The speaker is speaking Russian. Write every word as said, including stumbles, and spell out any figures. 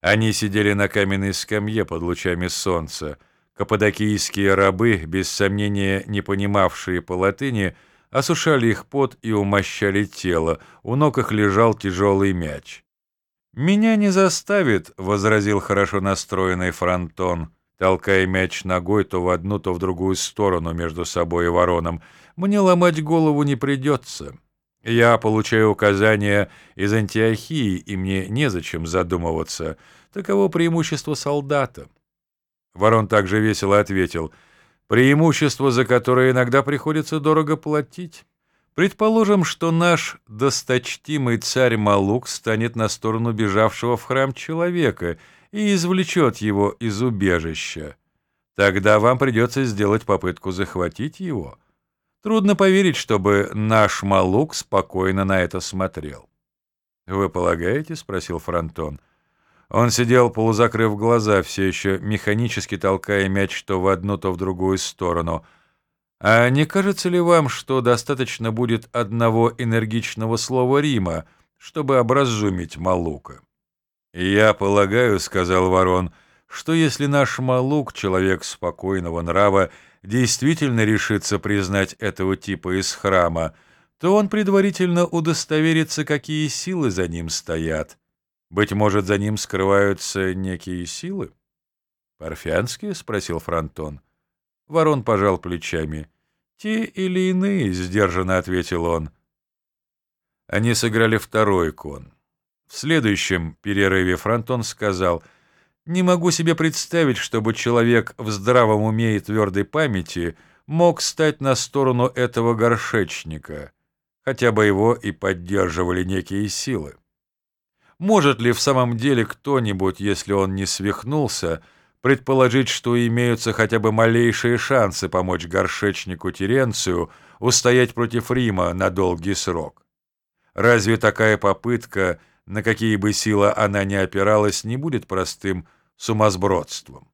Они сидели на каменной скамье под лучами солнца. Каппадокийские рабы, без сомнения не понимавшие по латыни, осушали их пот и умощали тело, у ног их лежал тяжелый мяч. «Меня не заставит», — возразил хорошо настроенный Фронтон, толкая мяч ногой то в одну, то в другую сторону между собой и Вороном. «Мне ломать голову не придется. Я получаю указания из Антиохии, и мне незачем задумываться. Таково преимущество солдата». Ворон также весело ответил: «Преимущество, за которое иногда приходится дорого платить. Предположим, что наш досточтимый царь Малук станет на сторону бежавшего в храм человека и извлечет его из убежища. Тогда вам придется сделать попытку захватить его. Трудно поверить, чтобы наш Малук спокойно на это смотрел». «Вы полагаете?» — спросил Фронтон. Он сидел, полузакрыв глаза, все еще механически толкая мяч то в одну, то в другую сторону. «А не кажется ли вам, что достаточно будет одного энергичного слова Рима, чтобы образумить Малука?» «Я полагаю, — сказал Ворон, — что если наш Малук, человек спокойного нрава, действительно решится признать этого типа из храма, то он предварительно удостоверится, какие силы за ним стоят. Быть может, за ним скрываются некие силы?» «Парфянские?» — спросил Фронтон. Ворон пожал плечами. «Те или иные», — сдержанно ответил он. Они сыграли второй кон. В следующем перерыве Фронтон сказал: «Не могу себе представить, чтобы человек в здравом уме и твердой памяти мог стать на сторону этого горшечника, хотя бы его и поддерживали некие силы. Может ли в самом деле кто-нибудь, если он не свихнулся, предположить, что имеются хотя бы малейшие шансы помочь горшечнику Теренцию устоять против Рима на долгий срок? Разве такая попытка, на какие бы силы она ни опиралась, не будет простым сумасбродством?»